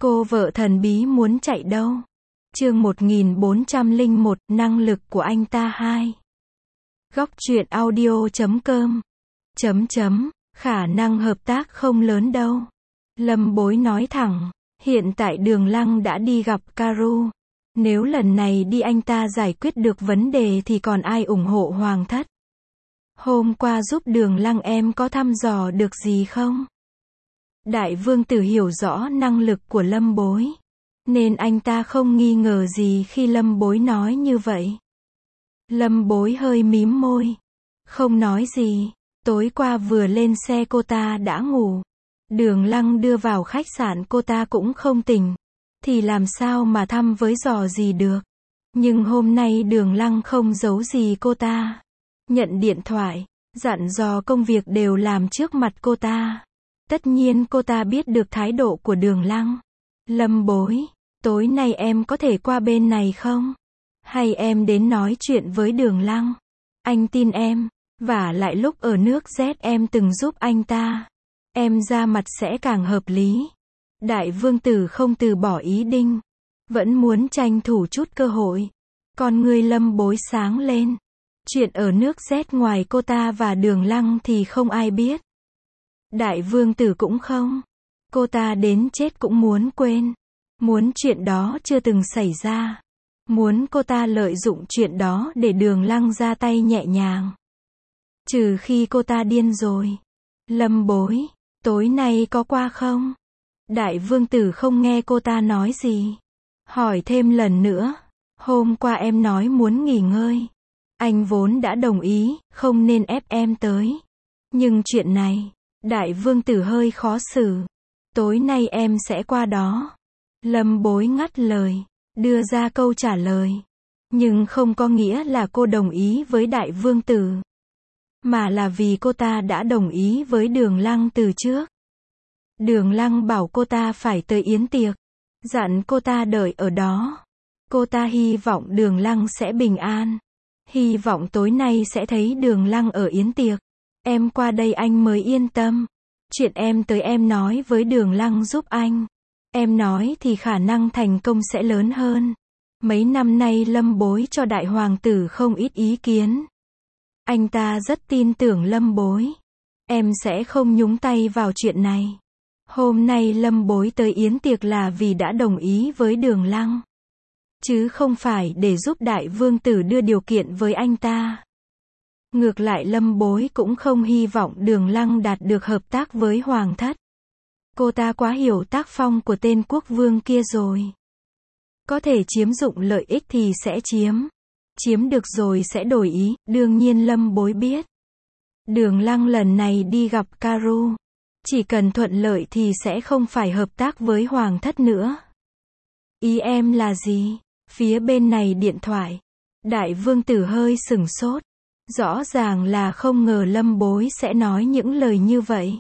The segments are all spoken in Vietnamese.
Cô vợ thần bí muốn chạy đâu? Chương 1401, năng lực của anh ta 2. Góc truyện audio.com. Khả năng hợp tác không lớn đâu. Lâm Bối nói thẳng, hiện tại Đường Lăng đã đi gặp Karu. Nếu lần này đi anh ta giải quyết được vấn đề thì còn ai ủng hộ Hoàng thất? Hôm qua giúp Đường Lăng em có thăm dò được gì không? Đại vương tử hiểu rõ năng lực của Lâm Bối, nên anh ta không nghi ngờ gì khi Lâm Bối nói như vậy. Lâm Bối hơi mím môi, không nói gì. Tối qua vừa lên xe cô ta đã ngủ. Đường Lăng đưa vào khách sạn cô ta cũng không tỉnh, thì làm sao mà thăm với dò gì được. Nhưng hôm nay Đường Lăng không giấu gì cô ta. Nhận điện thoại, dặn dò công việc đều làm trước mặt cô ta. Tất nhiên cô ta biết được thái độ của Đường Lăng. Lâm Bối, tối nay em có thể qua bên này không? Hay em đến nói chuyện với Đường Lăng? Anh tin em, vả lại lúc ở nước Z em từng giúp anh ta. Em ra mặt sẽ càng hợp lý. Đại vương tử không từ bỏ ý định, vẫn muốn tranh thủ chút cơ hội. Con người Lâm Bối sáng lên. Chuyện ở nước Z ngoài cô ta và Đường Lăng thì không ai biết. Đại vương tử cũng không. Cô ta đến chết cũng muốn quên. Muốn chuyện đó chưa từng xảy ra. Muốn cô ta lợi dụng chuyện đó để Đường Lăng ra tay nhẹ nhàng. Trừ khi cô ta điên rồi. Lâm Bối, tối nay có qua không? Đại vương tử không nghe cô ta nói gì. Hỏi thêm lần nữa. Hôm qua em nói muốn nghỉ ngơi. Anh vốn đã đồng ý, không nên ép em tới. Nhưng chuyện này, đại vương tử hơi khó xử. Tối nay em sẽ qua đó. Lâm Bối ngắt lời, đưa ra câu trả lời. Nhưng không có nghĩa là cô đồng ý với đại vương tử, mà là vì cô ta đã đồng ý với Đường Lăng từ trước. Đường Lăng bảo cô ta phải tới yến tiệc, dặn cô ta đợi ở đó. Cô ta hy vọng Đường Lăng sẽ bình an. Hy vọng tối nay sẽ thấy Đường Lăng ở yến tiệc. Em qua đây anh mới yên tâm. Chuyện em tới em nói với Đường Lăng giúp anh. Em nói thì khả năng thành công sẽ lớn hơn. Mấy năm nay Lâm Bối cho đại hoàng tử không ít ý kiến. Anh ta rất tin tưởng Lâm Bối. Em sẽ không nhúng tay vào chuyện này. Hôm nay Lâm Bối tới yến tiệc là vì đã đồng ý với Đường Lăng, chứ không phải để giúp đại vương tử đưa điều kiện với anh ta. Ngược lại Lâm Bối cũng không hy vọng Đường Lăng đạt được hợp tác với Hoàng thất. Cô ta quá hiểu tác phong của tên quốc vương kia rồi. Có thể chiếm dụng lợi ích thì sẽ chiếm. Chiếm được rồi sẽ đổi ý, đương nhiên Lâm Bối biết. Đường Lăng lần này đi gặp Karu. Chỉ cần thuận lợi thì sẽ không phải hợp tác với Hoàng thất nữa. Ý em là gì? Phía bên này điện thoại. Đại vương tử hơi sửng sốt. Rõ ràng là không ngờ Lâm Bối sẽ nói những lời như vậy.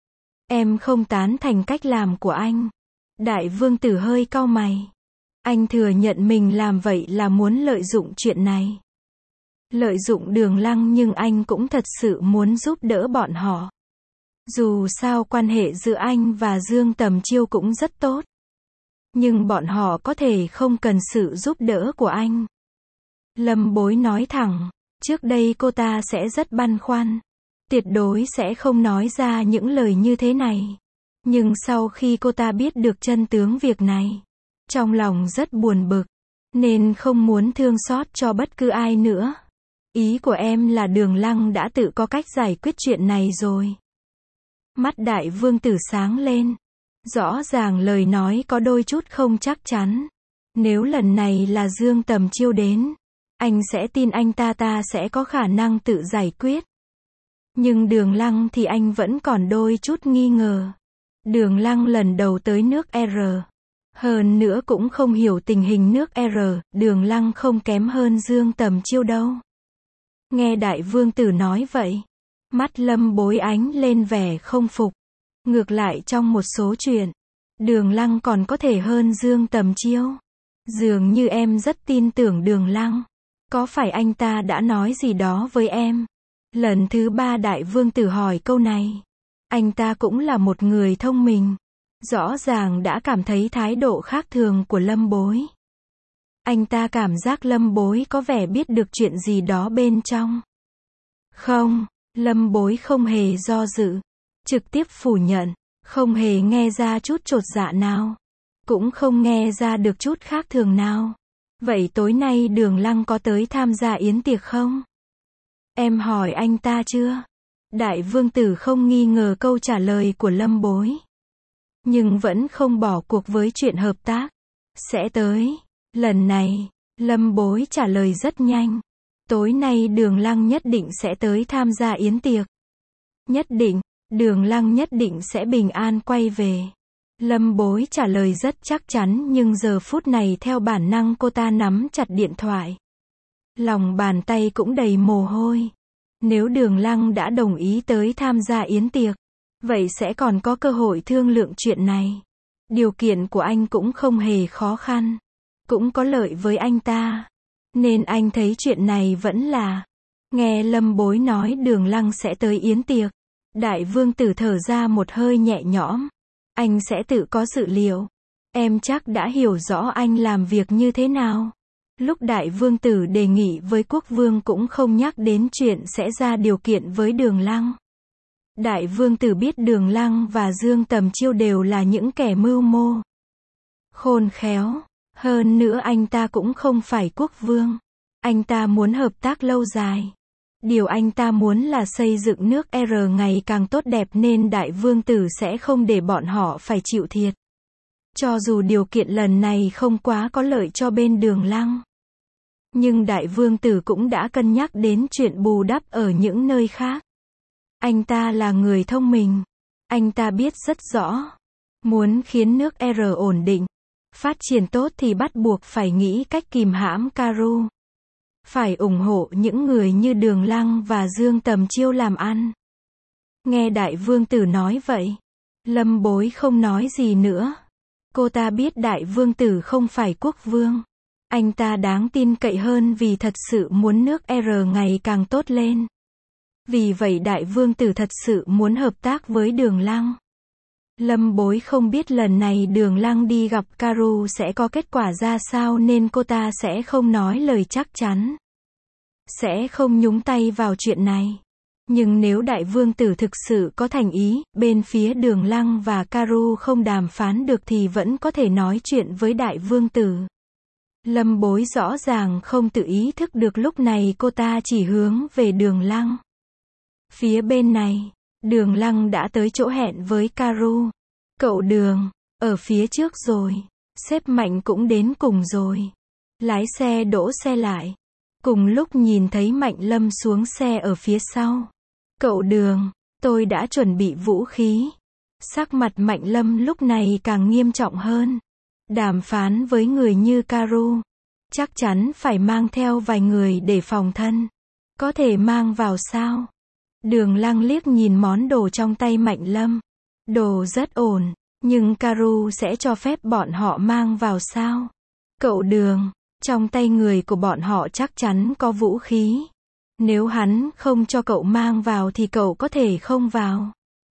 Em không tán thành cách làm của anh. Đại vương tử hơi cau mày. Anh thừa nhận mình làm vậy là muốn lợi dụng chuyện này. Lợi dụng Đường Lăng nhưng anh cũng thật sự muốn giúp đỡ bọn họ. Dù sao quan hệ giữa anh và Dương Tầm Chiêu cũng rất tốt. Nhưng bọn họ có thể không cần sự giúp đỡ của anh. Lâm Bối nói thẳng. Trước đây cô ta sẽ rất băn khoăn. Tuyệt đối sẽ không nói ra những lời như thế này. Nhưng sau khi cô ta biết được chân tướng việc này, trong lòng rất buồn bực, nên không muốn thương xót cho bất cứ ai nữa. Ý của em là Đường Lăng đã tự có cách giải quyết chuyện này rồi. Mắt đại vương tử sáng lên. Rõ ràng lời nói có đôi chút không chắc chắn. Nếu lần này là Dương Tầm Chiêu đến, anh sẽ tin anh ta sẽ có khả năng tự giải quyết. Nhưng Đường Lăng thì anh vẫn còn đôi chút nghi ngờ. Đường Lăng lần đầu tới nước R. Hơn nữa cũng không hiểu tình hình nước R. Đường Lăng không kém hơn Dương Tầm Chiêu đâu. Nghe đại vương tử nói vậy, mắt Lâm Bối ánh lên vẻ không phục. Ngược lại trong một số chuyện, Đường Lăng còn có thể hơn Dương Tầm Chiêu. Dường như em rất tin tưởng Đường Lăng. Có phải anh ta đã nói gì đó với em? Lần thứ 3 đại vương tử hỏi câu này. Anh ta cũng là một người thông minh. rõ ràng đã cảm thấy thái độ khác thường của Lâm Bối. Anh ta cảm giác Lâm Bối có vẻ biết được chuyện gì đó bên trong. Không, Lâm Bối không hề do dự, trực tiếp phủ nhận, không hề nghe ra chút chột dạ nào, cũng không nghe ra được chút khác thường nào. Vậy tối nay Đường Lăng có tới tham gia yến tiệc không? Em hỏi anh ta chưa? Đại vương tử không nghi ngờ câu trả lời của Lâm Bối, nhưng vẫn không bỏ cuộc với chuyện hợp tác. Sẽ tới. Lần này, Lâm Bối trả lời rất nhanh. Tối nay Đường Lăng nhất định sẽ tới tham gia yến tiệc. Nhất định, Đường Lăng nhất định sẽ bình an quay về. Lâm Bối trả lời rất chắc chắn, nhưng giờ phút này theo bản năng cô ta nắm chặt điện thoại. Lòng bàn tay cũng đầy mồ hôi. Nếu Đường Lăng đã đồng ý tới tham gia yến tiệc, vậy sẽ còn có cơ hội thương lượng chuyện này. Điều kiện của anh cũng không hề khó khăn, cũng có lợi với anh ta. Nên anh thấy chuyện này vẫn là. Nghe Lâm Bối nói Đường Lăng sẽ tới yến tiệc, Đại vương tử thở ra một hơi nhẹ nhõm. Anh sẽ tự có dự liệu. Em chắc đã hiểu rõ anh làm việc như thế nào. Lúc Đại vương tử đề nghị với quốc vương cũng không nhắc đến chuyện sẽ ra điều kiện với Đường Lăng. Đại vương tử biết Đường Lăng và Dương Tầm Chiêu đều là những kẻ mưu mô, khôn khéo. Hơn nữa anh ta cũng không phải quốc vương. Anh ta muốn hợp tác lâu dài. Điều anh ta muốn là xây dựng nước R ngày càng tốt đẹp, nên Đại vương tử sẽ không để bọn họ phải chịu thiệt. Cho dù điều kiện lần này không quá có lợi cho bên Đường Lăng, nhưng Đại vương tử cũng đã cân nhắc đến chuyện bù đắp ở những nơi khác. Anh ta là người thông minh. Anh ta biết rất rõ, muốn khiến nước R ổn định, phát triển tốt thì bắt buộc phải nghĩ cách kìm hãm Karu. Phải ủng hộ những người như Đường Lăng và Dương Tầm Chiêu làm ăn. Nghe Đại vương tử nói vậy, Lâm Bối không nói gì nữa. Cô ta biết Đại vương tử không phải quốc vương. Anh ta đáng tin cậy hơn vì thật sự muốn nước R ngày càng tốt lên. Vì vậy Đại vương tử thật sự muốn hợp tác với Đường Lăng. Lâm Bối không biết lần này Đường Lăng đi gặp Karu sẽ có kết quả ra sao, nên cô ta sẽ không nói lời chắc chắn, sẽ không nhúng tay vào chuyện này. Nhưng nếu Đại vương tử thực sự có thành ý, bên phía Đường Lăng và Karu không đàm phán được thì vẫn có thể nói chuyện với Đại vương tử. Lâm Bối rõ ràng không tự ý thức được lúc này cô ta chỉ hướng về Đường Lăng. Phía bên này, Đường Lăng đã tới chỗ hẹn với Karu. Cậu Đường, ở phía trước rồi. Sếp Mạnh cũng đến cùng rồi. Lái xe đỗ xe lại. Cùng lúc nhìn thấy Mạnh Lâm xuống xe ở phía sau. Cậu Đường, tôi đã chuẩn bị vũ khí. Sắc mặt Mạnh Lâm lúc này càng nghiêm trọng hơn. Đàm phán với người như Karu, chắc chắn phải mang theo vài người để phòng thân. Có thể mang vào sao? Đường Lăng liếc nhìn món đồ trong tay Mạnh Lâm. Đồ rất ổn, nhưng Karu sẽ cho phép bọn họ mang vào sao? Cậu Đường, trong tay người của bọn họ chắc chắn có vũ khí. Nếu hắn không cho cậu mang vào thì cậu có thể không vào.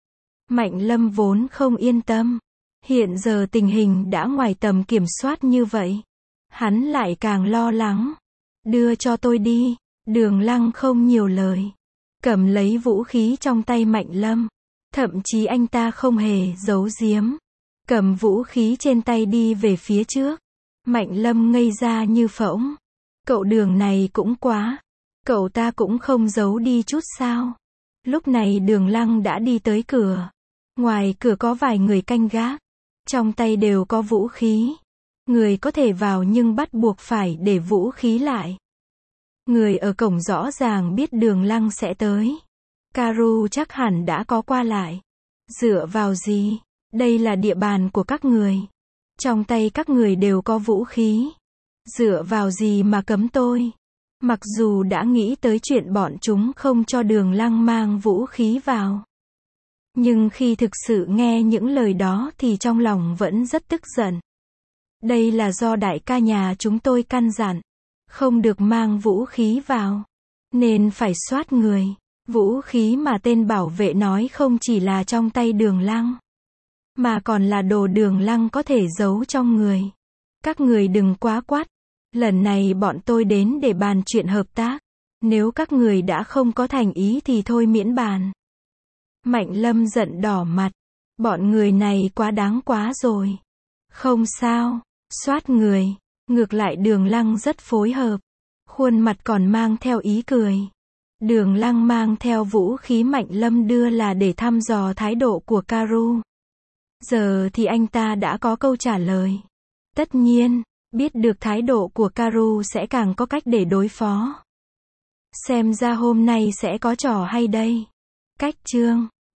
Mạnh Lâm vốn không yên tâm. Hiện giờ tình hình đã ngoài tầm kiểm soát như vậy, hắn lại càng lo lắng. Đưa cho tôi đi. Đường Lăng không nhiều lời, cầm lấy vũ khí trong tay Mạnh Lâm. Thậm chí anh ta không hề giấu giếm, cầm vũ khí trên tay đi về phía trước. Mạnh Lâm ngây ra như phỗng. Cậu Đường này cũng quá. Cậu ta cũng không giấu đi chút sao? Lúc này Đường Lăng đã đi tới cửa. Ngoài cửa có vài người canh gác. Trong tay đều có vũ khí. Người có thể vào nhưng bắt buộc phải để vũ khí lại. Người ở cổng rõ ràng biết Đường Lăng sẽ tới. Karu chắc hẳn đã có qua lại. Dựa vào gì? Đây là địa bàn của các người. Trong tay các người đều có vũ khí. Dựa vào gì mà cấm tôi? Mặc dù đã nghĩ tới chuyện bọn chúng không cho Đường Lăng mang vũ khí vào, nhưng khi thực sự nghe những lời đó thì trong lòng vẫn rất tức giận. Đây là do đại ca nhà chúng tôi căn dặn, không được mang vũ khí vào, nên phải soát người. Vũ khí mà tên bảo vệ nói không chỉ là trong tay Đường Lăng. Mà còn là đồ Đường Lăng có thể giấu trong người. Các người đừng quá quát. Lần này bọn tôi đến để bàn chuyện hợp tác. Nếu các người đã không có thành ý thì thôi miễn bàn. Mạnh Lâm giận đỏ mặt. Bọn người này quá đáng quá rồi. Không sao. Soát người. Ngược lại Đường Lăng rất phối hợp. Khuôn mặt còn mang theo ý cười. Đường Lăng mang theo vũ khí Mạnh Lâm đưa là để thăm dò thái độ của Karu. Giờ thì anh ta đã có câu trả lời. Tất nhiên, biết được thái độ của Karu sẽ càng có cách để đối phó. Xem ra hôm nay sẽ có trò hay đây. Cách chương